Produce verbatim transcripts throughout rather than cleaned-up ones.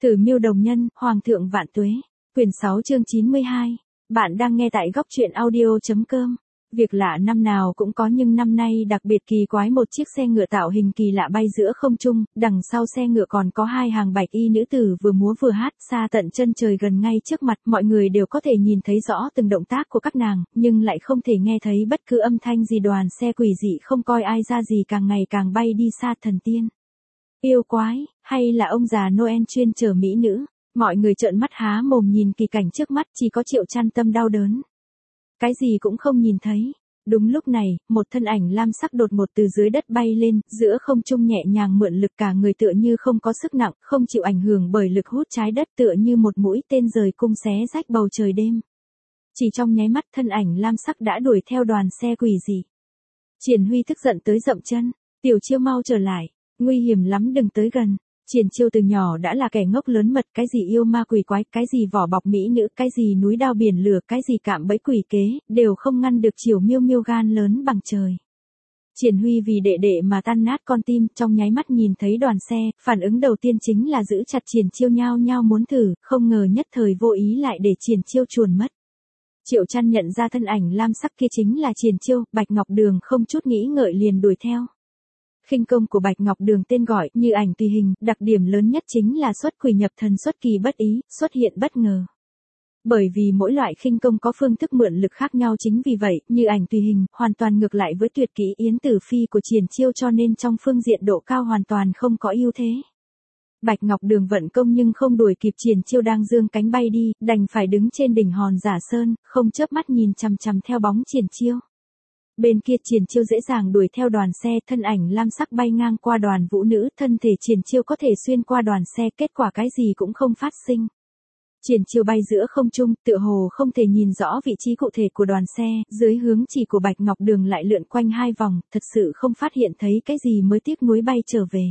Tử Miêu Đồng Nhân, Hoàng thượng vạn tuế. Quyển sáu chương chín mươi hai. Bạn đang nghe tại góc truyện audio.com. Việc lạ năm nào cũng có nhưng năm nay đặc biệt kỳ quái, một chiếc xe ngựa tạo hình kỳ lạ bay giữa không trung, đằng sau xe ngựa còn có hai hàng bạch y nữ tử vừa múa vừa hát, xa tận chân trời gần ngay trước mặt, mọi người đều có thể nhìn thấy rõ từng động tác của các nàng, nhưng lại không thể nghe thấy bất cứ âm thanh gì. Đoàn xe quỷ dị không coi ai ra gì, càng ngày càng bay đi xa. Thần tiên, yêu quái, hay là ông già Noel chuyên chở mỹ nữ? Mọi người trợn mắt há mồm nhìn kỳ cảnh trước mắt, chỉ có Triệu Chăn tâm đau đớn. Cái gì cũng không nhìn thấy. Đúng lúc này, một thân ảnh lam sắc đột ngột từ dưới đất bay lên, giữa không trung nhẹ nhàng mượn lực, cả người tựa như không có sức nặng, không chịu ảnh hưởng bởi lực hút trái đất, tựa như một mũi tên rời cung xé rách bầu trời đêm. Chỉ trong nháy mắt, thân ảnh lam sắc đã đuổi theo đoàn xe quỷ dị. Triển Huy tức giận tới dậm chân, Tiểu Chiêu mau trở lại, nguy hiểm lắm, đừng tới gần. Triển Chiêu từ nhỏ đã là kẻ ngốc lớn mật, cái gì yêu ma quỷ quái, cái gì vỏ bọc mỹ nữ, cái gì núi đao biển lửa, cái gì cạm bẫy quỷ kế, đều không ngăn được Triều Miêu Miêu gan lớn bằng trời. Triển Huy vì đệ đệ mà tan nát con tim, trong nháy mắt nhìn thấy đoàn xe, phản ứng đầu tiên chính là giữ chặt Triển Chiêu, nhao nhao muốn thử, không ngờ nhất thời vô ý lại để Triển Chiêu chuồn mất. Triệu Chăn nhận ra thân ảnh lam sắc kia chính là Triển Chiêu, Bạch Ngọc Đường không chút nghĩ ngợi liền đuổi theo. Khinh công của Bạch Ngọc Đường tên gọi như ảnh tùy hình, đặc điểm lớn nhất chính là xuất quỷ nhập thần, xuất kỳ bất ý, xuất hiện bất ngờ. Bởi vì mỗi loại khinh công có phương thức mượn lực khác nhau, chính vì vậy, như ảnh tùy hình, hoàn toàn ngược lại với tuyệt kỹ Yến Tử Phi của Triển Chiêu, cho nên trong phương diện độ cao hoàn toàn không có ưu thế. Bạch Ngọc Đường vận công nhưng không đuổi kịp Triển Chiêu đang dương cánh bay đi, đành phải đứng trên đỉnh hòn Giả Sơn, không chớp mắt nhìn chằm chằm theo bóng Triển Chiêu. Bên kia Triển Chiêu dễ dàng đuổi theo đoàn xe, thân ảnh lam sắc bay ngang qua đoàn vũ nữ, thân thể Triển Chiêu có thể xuyên qua đoàn xe, kết quả cái gì cũng không phát sinh. Triển Chiêu bay giữa không trung, tựa hồ không thể nhìn rõ vị trí cụ thể của đoàn xe, dưới hướng chỉ của Bạch Ngọc Đường lại lượn quanh hai vòng, thật sự không phát hiện thấy cái gì mới tiếc nuối bay trở về.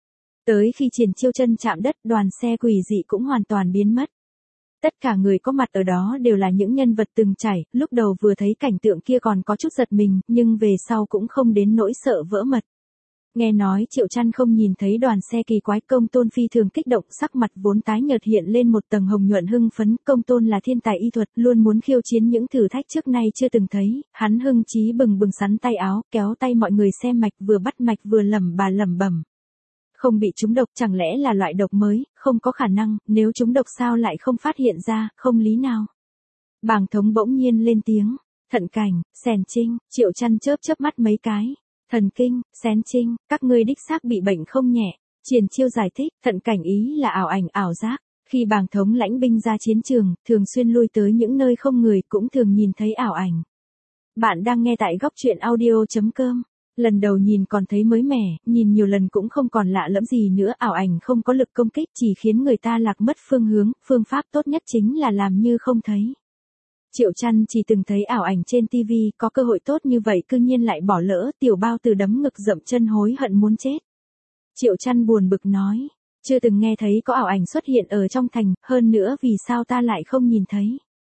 Tới khi Triển Chiêu chân chạm đất, đoàn xe quỷ dị cũng hoàn toàn biến mất. Tất cả người có mặt ở đó đều là những nhân vật từng trải, lúc đầu vừa thấy cảnh tượng kia còn có chút giật mình, nhưng về sau cũng không đến nỗi sợ vỡ mật. Nghe nói Triệu Chăn không nhìn thấy đoàn xe kỳ quái, Công Tôn phi thường kích động, sắc mặt vốn tái nhợt hiện lên một tầng hồng nhuận hưng phấn. Công Tôn là thiên tài y thuật, luôn muốn khiêu chiến những thử thách trước nay chưa từng thấy, hắn hưng chí bừng bừng sắn tay áo, kéo tay mọi người xem mạch, vừa bắt mạch vừa lẩm bà lẩm bẩm. Không bị trúng độc, chẳng lẽ là loại độc mới? Không có khả năng, nếu trúng độc sao lại không phát hiện ra, không lý nào. Bàng Thống bỗng nhiên lên tiếng, Thận Cảnh, Sèn Trinh. Triệu Chăn chớp chớp mắt mấy cái. Thần Kinh, Sén Trinh, các ngươi đích xác bị bệnh không nhẹ. Triển Chiêu giải thích, Thận Cảnh ý là ảo ảnh, ảo giác. Khi Bàng Thống lãnh binh ra chiến trường, thường xuyên lui tới những nơi không người, cũng thường nhìn thấy ảo ảnh. Bạn đang nghe tại góc truyện audio.com. Lần đầu nhìn còn thấy mới mẻ, nhìn nhiều lần cũng không còn lạ lẫm gì nữa. Ảo ảnh không có lực công kích, chỉ khiến người ta lạc mất phương hướng, phương pháp tốt nhất chính là làm như không thấy. Triệu Chăn chỉ từng thấy ảo ảnh trên tivi, có cơ hội tốt như vậy cư nhiên lại bỏ lỡ. Tiểu Bao Tử đấm ngực dậm chân hối hận muốn chết. Triệu Chăn buồn bực nói, chưa từng nghe thấy có ảo ảnh xuất hiện ở trong thành, hơn nữa vì sao ta lại không nhìn thấy.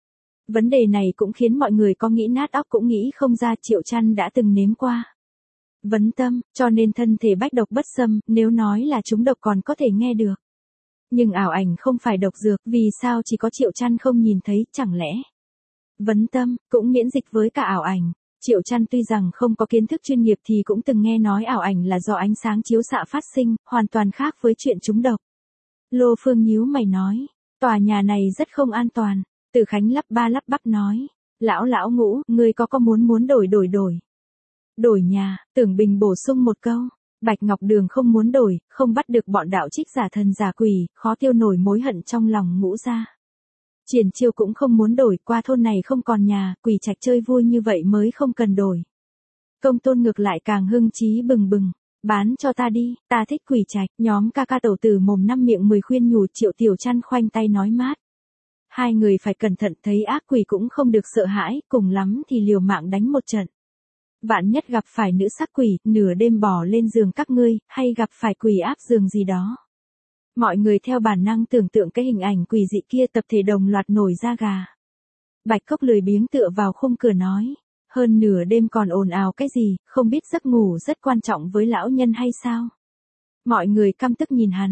Vấn đề này cũng khiến mọi người có nghĩ nát óc cũng nghĩ không ra. Triệu Chăn đã từng nếm qua vấn tâm, cho nên thân thể bách độc bất xâm, nếu nói là trúng độc còn có thể nghe được. Nhưng ảo ảnh không phải độc dược, vì sao chỉ có Triệu Chăn không nhìn thấy, chẳng lẽ vấn tâm cũng miễn dịch với cả ảo ảnh? Triệu Chăn tuy rằng không có kiến thức chuyên nghiệp thì cũng từng nghe nói ảo ảnh là do ánh sáng chiếu xạ phát sinh, hoàn toàn khác với chuyện trúng độc. Lô Phương nhíu mày nói, tòa nhà này rất không an toàn. Từ Khánh lắp ba lắp bắp nói, lão lão Ngũ, ngươi có có muốn muốn đổi đổi đổi. Đổi nhà, Tưởng Bình bổ sung một câu, Bạch Ngọc Đường không muốn đổi, không bắt được bọn đạo trích giả thần giả quỷ, khó tiêu nổi mối hận trong lòng Ngũ gia. Triển Chiêu cũng không muốn đổi, qua thôn này không còn nhà, quỷ trạch chơi vui như vậy mới không cần đổi. Công Tôn ngược lại càng hưng chí bừng bừng, bán cho ta đi, ta thích quỷ trạch. Nhóm ca ca tẩu tử mồm năm miệng mười khuyên nhủ, Triệu Tiểu Chăn khoanh tay nói mát. Hai người phải cẩn thận, thấy ác quỷ cũng không được sợ hãi, cùng lắm thì liều mạng đánh một trận. Vạn nhất gặp phải nữ sắc quỷ, nửa đêm bỏ lên giường các ngươi, hay gặp phải quỷ áp giường gì đó. Mọi người theo bản năng tưởng tượng cái hình ảnh quỷ dị kia, tập thể đồng loạt nổi da gà. Bạch Cốc lười biếng tựa vào khung cửa nói, hơn nửa đêm còn ồn ào cái gì, không biết giấc ngủ rất quan trọng với lão nhân hay sao? Mọi người căm tức nhìn hắn,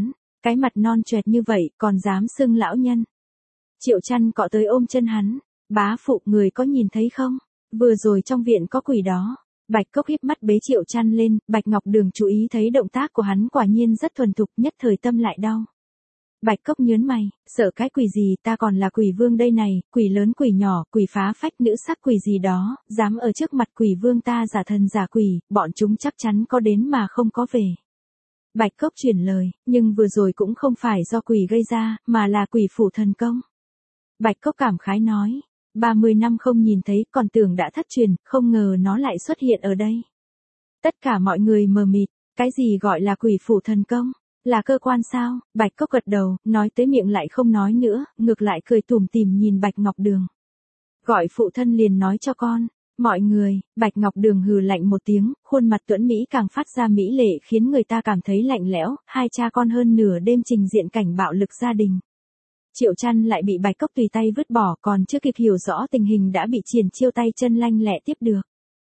Cái mặt non choẹt như vậy, còn dám xưng lão nhân. Triệu Chăn cọ tới ôm chân hắn, bá phụ người có nhìn thấy không? Vừa rồi trong viện có quỷ đó. Bạch Cốc híp mắt bế Triệu Chăn lên, Bạch Ngọc Đường chú ý thấy động tác của hắn quả nhiên rất thuần thục, nhất thời tâm lại đau. Bạch Cốc nhớn mày, sợ cái quỷ gì, ta còn là quỷ vương đây này, quỷ lớn quỷ nhỏ, quỷ phá phách nữ sắc quỷ gì đó, dám ở trước mặt quỷ vương ta giả thần giả quỷ, bọn chúng chắc chắn có đến mà không có về. Bạch Cốc chuyển lời, nhưng vừa rồi cũng không phải do quỷ gây ra, mà là quỷ phủ thần công. Bạch Cốc cảm khái nói, ba mươi năm không nhìn thấy, còn tưởng đã thất truyền, không ngờ nó lại xuất hiện ở đây. Tất cả mọi người mờ mịt, cái gì gọi là quỷ phủ thần công? Là cơ quan sao? Bạch Cốc gật đầu, nói tới miệng lại không nói nữa, ngược lại cười tủm tỉm nhìn Bạch Ngọc Đường. Gọi phụ thân liền nói cho con. Mọi người, Bạch Ngọc Đường hừ lạnh một tiếng, khuôn mặt tuẫn Mỹ càng phát ra mỹ lệ khiến người ta cảm thấy lạnh lẽo, hai cha con hơn nửa đêm trình diện cảnh bạo lực gia đình. Triệu Chăn lại bị Bạch Cốc tùy tay vứt bỏ, còn chưa kịp hiểu rõ tình hình đã bị Triển Chiêu tay chân lanh lẹ tiếp được.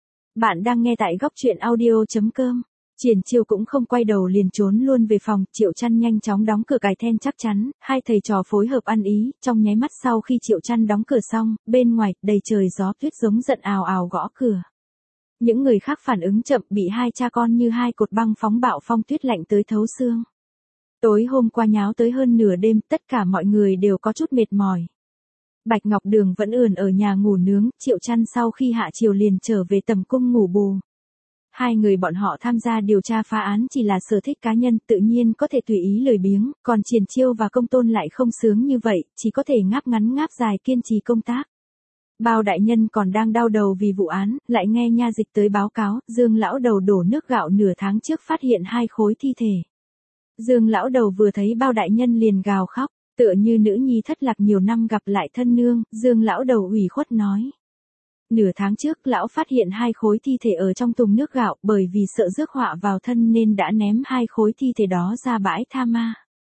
Bạn đang nghe tại góc truyện audio chấm com. Triển Chiêu cũng không quay đầu liền trốn luôn về phòng, Triệu Chăn nhanh chóng đóng cửa cài then chắc chắn, hai thầy trò phối hợp ăn ý, trong nháy mắt sau khi Triệu Chăn đóng cửa xong, bên ngoài, đầy trời gió tuyết giống giận ào ào gõ cửa. Những người khác phản ứng chậm bị hai cha con như hai cột băng phóng bạo phong tuyết lạnh tới thấu xương. Tối hôm qua nháo tới hơn nửa đêm, tất cả mọi người đều có chút mệt mỏi. Bạch Ngọc Đường vẫn ườn ở nhà ngủ nướng, Triệu Chăn sau khi hạ chiều liền trở về tầm cung ngủ bù. Hai người bọn họ tham gia điều tra phá án chỉ là sở thích cá nhân, tự nhiên có thể tùy ý lười biếng, còn Triển Chiêu và Công Tôn lại không sướng như vậy, chỉ có thể ngáp ngắn ngáp dài kiên trì công tác. Bao đại nhân còn đang đau đầu vì vụ án, lại nghe nha dịch tới báo cáo, Dương lão đầu đổ nước gạo nửa tháng trước phát hiện hai khối thi thể. Dương lão đầu vừa thấy Bao đại nhân liền gào khóc, tựa như nữ nhi thất lạc nhiều năm gặp lại thân nương, Dương lão đầu ủy khuất nói. Nửa tháng trước lão phát hiện hai khối thi thể ở trong thùng nước gạo, bởi vì sợ rước họa vào thân nên đã ném hai khối thi thể đó ra bãi tha ma.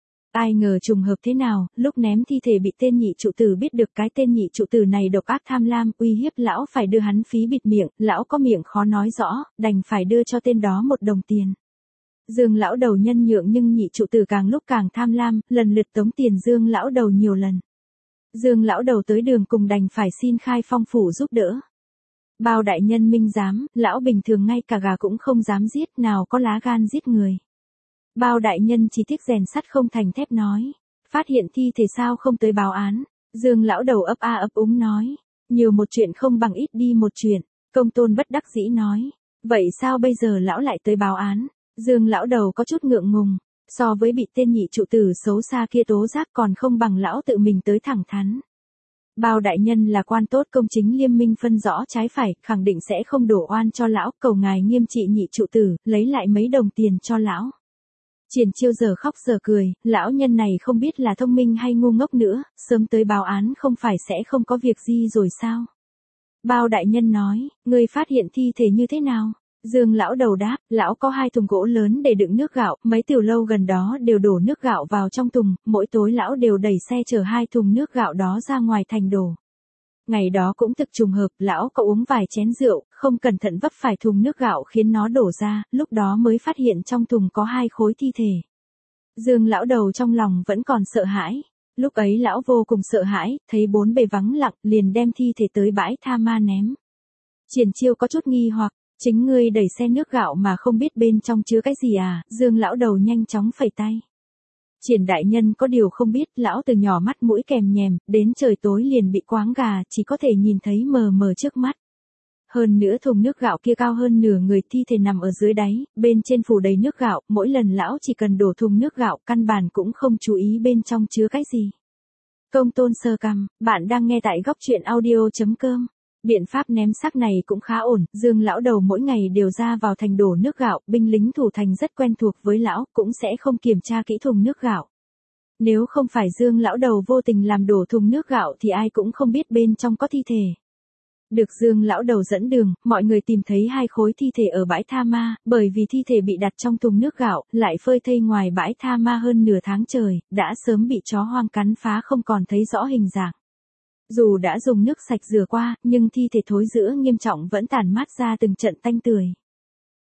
Ai ngờ trùng hợp thế nào, lúc ném thi thể bị tên nhị trụ tử biết được, cái tên nhị trụ tử này độc ác tham lam, uy hiếp lão phải đưa hắn phí bịt miệng, lão có miệng khó nói rõ, đành phải đưa cho tên đó một đồng tiền. Dương lão đầu nhân nhượng nhưng nhị trụ tử càng lúc càng tham lam, lần lượt tống tiền Dương lão đầu nhiều lần. Dương lão đầu tới đường cùng đành phải xin khai phong phủ giúp đỡ. Bao đại nhân minh giám, lão bình thường ngay cả gà cũng không dám giết, nào có lá gan giết người. Bao đại nhân chỉ tiếc rèn sắt không thành thép nói, phát hiện thi thể sao không tới báo án. Dương lão đầu ấp a ấp úng nói, nhiều một chuyện không bằng ít đi một chuyện. Công Tôn bất đắc dĩ nói, vậy sao bây giờ lão lại tới báo án? Dương lão đầu có chút ngượng ngùng, so với bị tên nhị trụ tử xấu xa kia tố giác còn không bằng lão tự mình tới thẳng thắn. Bao đại nhân là quan tốt công chính liêm minh phân rõ trái phải, khẳng định sẽ không đổ oan cho lão, cầu ngài nghiêm trị nhị trụ tử, lấy lại mấy đồng tiền cho lão. Triển Chiêu giờ khóc giờ cười, lão nhân này không biết là thông minh hay ngu ngốc nữa, sớm tới báo án không phải sẽ không có việc gì rồi sao? Bao đại nhân nói, ngươi phát hiện thi thể như thế nào? Dương lão đầu đáp, lão có hai thùng gỗ lớn để đựng nước gạo, mấy tiểu lâu gần đó đều đổ nước gạo vào trong thùng, mỗi tối lão đều đẩy xe chở hai thùng nước gạo đó ra ngoài thành đổ. Ngày đó cũng thực trùng hợp, lão có uống vài chén rượu, không cẩn thận vấp phải thùng nước gạo khiến nó đổ ra, lúc đó mới phát hiện trong thùng có hai khối thi thể. Dương lão đầu trong lòng vẫn còn sợ hãi. Lúc ấy lão vô cùng sợ hãi, thấy bốn bề vắng lặng, liền đem thi thể tới bãi tha ma ném. Triển Chiêu có chút nghi hoặc, chính ngươi đẩy xe nước gạo mà không biết bên trong chứa cái gì à? Dương lão đầu nhanh chóng phẩy tay. Triển đại nhân có điều không biết, lão từ nhỏ mắt mũi kèm nhèm, đến trời tối liền bị quáng gà, chỉ có thể nhìn thấy mờ mờ trước mắt. Hơn nữa thùng nước gạo kia cao hơn nửa người, thi thể nằm ở dưới đáy, bên trên phủ đầy nước gạo, mỗi lần lão chỉ cần đổ thùng nước gạo, căn bản cũng không chú ý bên trong chứa cái gì. Công Tôn sơ cằm, bạn đang nghe tại góc truyện audio chấm com. Biện pháp ném xác này cũng khá ổn, Dương lão đầu mỗi ngày đều ra vào thành đổ nước gạo, binh lính thủ thành rất quen thuộc với lão, cũng sẽ không kiểm tra kỹ thùng nước gạo. Nếu không phải Dương lão đầu vô tình làm đổ thùng nước gạo thì ai cũng không biết bên trong có thi thể. Được Dương lão đầu dẫn đường, mọi người tìm thấy hai khối thi thể ở bãi tha ma, bởi vì thi thể bị đặt trong thùng nước gạo, lại phơi thây ngoài bãi tha ma hơn nửa tháng trời, đã sớm bị chó hoang cắn phá không còn thấy rõ hình dạng. Dù đã dùng nước sạch rửa qua, nhưng thi thể thối rữa nghiêm trọng vẫn tản mát ra từng trận tanh tưởi.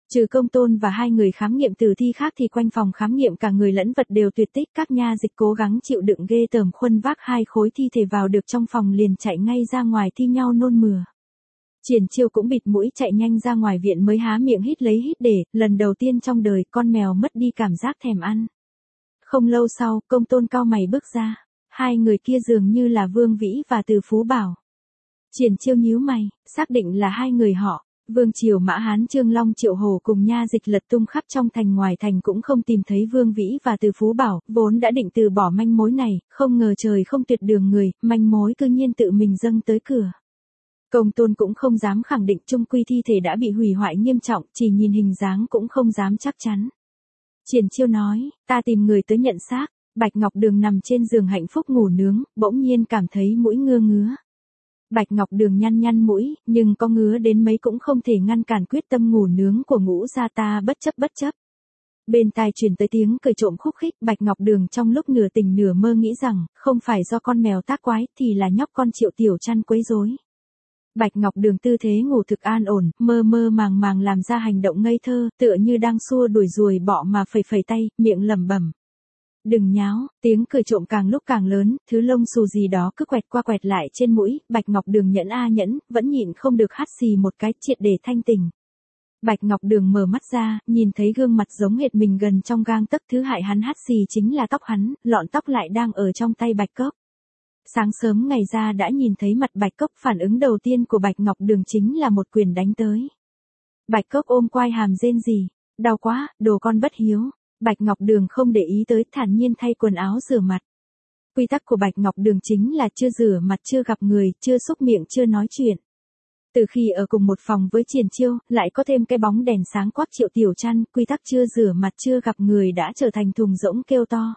Trừ Công Tôn và hai người khám nghiệm tử thi khác thì quanh phòng khám nghiệm cả người lẫn vật đều tuyệt tích, các nha dịch cố gắng chịu đựng ghê tởm khuân vác hai khối thi thể vào được trong phòng liền chạy ngay ra ngoài thi nhau nôn mửa. Triển Chiêu cũng bịt mũi chạy nhanh ra ngoài viện mới há miệng hít lấy hít để, lần đầu tiên trong đời con mèo mất đi cảm giác thèm ăn. Không lâu sau, Công Tôn cau mày bước ra, hai người kia dường như là Vương Vĩ và Từ Phú Bảo. Triển Chiêu nhíu mày, xác định là hai người họ. Vương Triều Mã Hán Trương Long Triệu Hổ cùng nha dịch lật tung khắp trong thành ngoài thành cũng không tìm thấy Vương Vĩ và Từ Phú Bảo, vốn đã định từ bỏ manh mối này, không ngờ trời không tuyệt đường người, manh mối cư nhiên tự mình dâng tới cửa. Công Tôn cũng không dám khẳng định chung quy thi thể đã bị hủy hoại nghiêm trọng, chỉ nhìn hình dáng cũng không dám chắc chắn. Triển Chiêu nói, ta tìm người tới nhận xác. Bạch Ngọc Đường nằm trên giường hạnh phúc ngủ nướng, bỗng nhiên cảm thấy mũi ngưa ngứa. Bạch Ngọc Đường nhăn nhăn mũi, nhưng có ngứa đến mấy cũng không thể ngăn cản quyết tâm ngủ nướng của Ngũ gia ta bất chấp bất chấp. Bên tai truyền tới tiếng cười trộm khúc khích, Bạch Ngọc Đường trong lúc nửa tỉnh nửa mơ nghĩ rằng, không phải do con mèo tác quái thì là nhóc con Triệu Tiểu Trăn quấy rối. Bạch Ngọc Đường tư thế ngủ thực an ổn, mơ mơ màng màng làm ra hành động ngây thơ, tựa như đang xua đuổi ruồi bọ mà phẩy phẩy tay, miệng lẩm bẩm. Đừng nháo, tiếng cười trộm càng lúc càng lớn, thứ lông xù gì đó cứ quẹt qua quẹt lại trên mũi, Bạch Ngọc Đường nhẫn a nhẫn, vẫn nhịn không được hắt xì một cái triệt để thanh tỉnh. Bạch Ngọc Đường mở mắt ra, nhìn thấy gương mặt giống hệt mình gần trong gang tấc, thứ hại hắn hắt xì chính là tóc hắn, lọn tóc lại đang ở trong tay Bạch Cốc. Sáng sớm ngày ra đã nhìn thấy mặt Bạch Cốc, phản ứng đầu tiên của Bạch Ngọc Đường chính là một quyền đánh tới. Bạch Cốc ôm quai hàm rên rỉ, đau quá, đồ con bất hiếu. Bạch Ngọc Đường không để ý tới, thản nhiên thay quần áo rửa mặt. Quy tắc của Bạch Ngọc Đường chính là chưa rửa mặt, chưa gặp người, chưa xúc miệng, chưa nói chuyện. Từ khi ở cùng một phòng với Triển Chiêu, lại có thêm cái bóng đèn sáng quắc Triệu Tiểu Trăn, quy tắc chưa rửa mặt chưa gặp người đã trở thành thùng rỗng kêu to.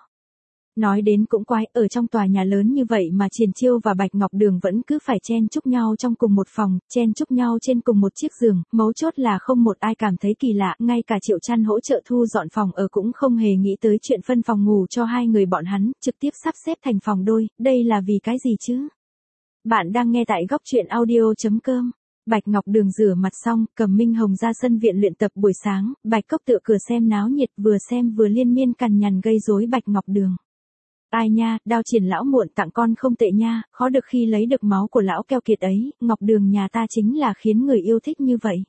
Nói đến cũng quái, ở trong tòa nhà lớn như vậy mà Triển Chiêu và Bạch Ngọc Đường vẫn cứ phải chen chúc nhau trong cùng một phòng, chen chúc nhau trên cùng một chiếc giường, mấu chốt là không một ai cảm thấy kỳ lạ, ngay cả Triệu Trăn hỗ trợ thu dọn phòng ở cũng không hề nghĩ tới chuyện phân phòng ngủ cho hai người bọn hắn, trực tiếp sắp xếp thành phòng đôi, đây là vì cái gì chứ? Bạn đang nghe tại góc truyện audio chấm com. Bạch Ngọc Đường rửa mặt xong, cầm Minh Hồng ra sân viện luyện tập buổi sáng, Bạch Cốc tựa cửa xem náo nhiệt, vừa xem vừa liên miên cằn nhằn gây rối Bạch Ngọc Đường. Ai nha, đao Triển lão muộn tặng con không tệ nha, khó được khi lấy được máu của lão keo kiệt ấy, Ngọc Đường nhà ta chính là khiến người yêu thích như vậy.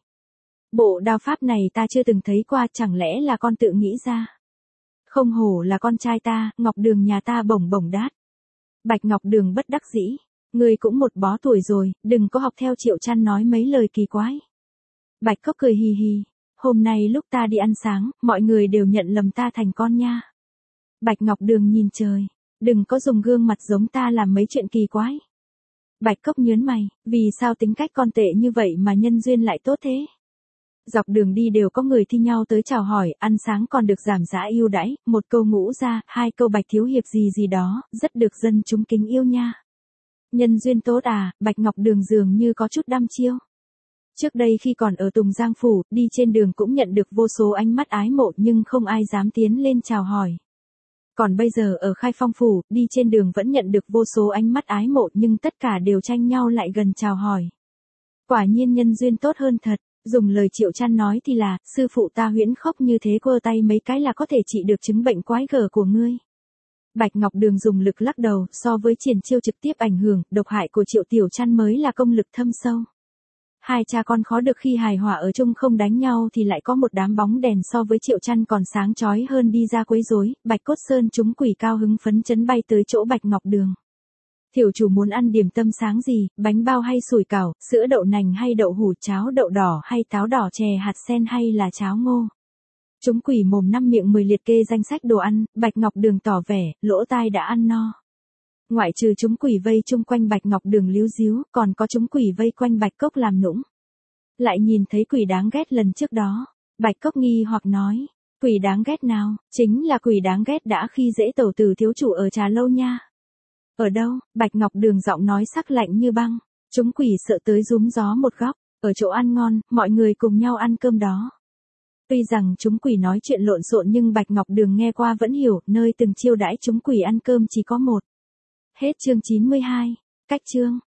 Bộ đao pháp này ta chưa từng thấy qua, chẳng lẽ là con tự nghĩ ra? Không hổ là con trai ta, Ngọc Đường nhà ta bổng bổng đát. Bạch Ngọc Đường bất đắc dĩ, ngươi cũng một bó tuổi rồi, đừng có học theo Triệu Trăn nói mấy lời kỳ quái. Bạch Cốc cười hì hì, hôm nay lúc ta đi ăn sáng, mọi người đều nhận lầm ta thành con nha. Bạch Ngọc Đường nhìn trời, đừng có dùng gương mặt giống ta làm mấy chuyện kỳ quái. Bạch Cốc nhớn mày, vì sao tính cách con tệ như vậy mà nhân duyên lại tốt thế? Dọc đường đi đều có người thi nhau tới chào hỏi, ăn sáng còn được giảm giá ưu đãi, một câu Ngũ gia, hai câu Bạch thiếu hiệp gì gì đó, rất được dân chúng kính yêu nha. Nhân duyên tốt à, Bạch Ngọc Đường dường như có chút đăm chiêu. Trước đây khi còn ở Tùng Giang Phủ, đi trên đường cũng nhận được vô số ánh mắt ái mộ nhưng không ai dám tiến lên chào hỏi. Còn bây giờ ở Khai Phong Phủ, đi trên đường vẫn nhận được vô số ánh mắt ái mộ nhưng tất cả đều tranh nhau lại gần chào hỏi. Quả nhiên nhân duyên tốt hơn thật, dùng lời Triệu Trăn nói thì là, sư phụ ta huyễn khốc như thế quơ tay mấy cái là có thể trị được chứng bệnh quái gở của ngươi. Bạch Ngọc Đường dùng lực lắc đầu, so với Triển Chiêu trực tiếp ảnh hưởng, độc hại của Triệu Tiểu Trăn mới là công lực thâm sâu. Hai cha con khó được khi hài hòa ở chung không đánh nhau thì lại có một đám bóng đèn so với Triệu Trăn còn sáng chói hơn đi ra quấy rối, Bạch Cốt Sơn chúng quỷ cao hứng phấn chấn bay tới chỗ Bạch Ngọc Đường. Tiểu chủ muốn ăn điểm tâm sáng gì, bánh bao hay sủi cảo, sữa đậu nành hay đậu hủ, cháo đậu đỏ hay táo đỏ, chè hạt sen hay là cháo ngô. Chúng quỷ mồm năm miệng mười liệt kê danh sách đồ ăn, Bạch Ngọc Đường tỏ vẻ, lỗ tai đã ăn no. Ngoại trừ chúng quỷ vây chung quanh Bạch Ngọc Đường líu díu, còn có chúng quỷ vây quanh Bạch Cốc làm nũng. Lại nhìn thấy quỷ đáng ghét lần trước đó, Bạch Cốc nghi hoặc nói, quỷ đáng ghét nào, chính là quỷ đáng ghét đã khi dễ tẩu tử thiếu chủ ở Trà Lâu nha. Ở đâu, Bạch Ngọc Đường giọng nói sắc lạnh như băng, chúng quỷ sợ tới rúm gió một góc, ở chỗ ăn ngon, mọi người cùng nhau ăn cơm đó. Tuy rằng chúng quỷ nói chuyện lộn xộn nhưng Bạch Ngọc Đường nghe qua vẫn hiểu, nơi từng chiêu đãi chúng quỷ ăn cơm chỉ có một. Hết chương chín mươi hai. Cách chương.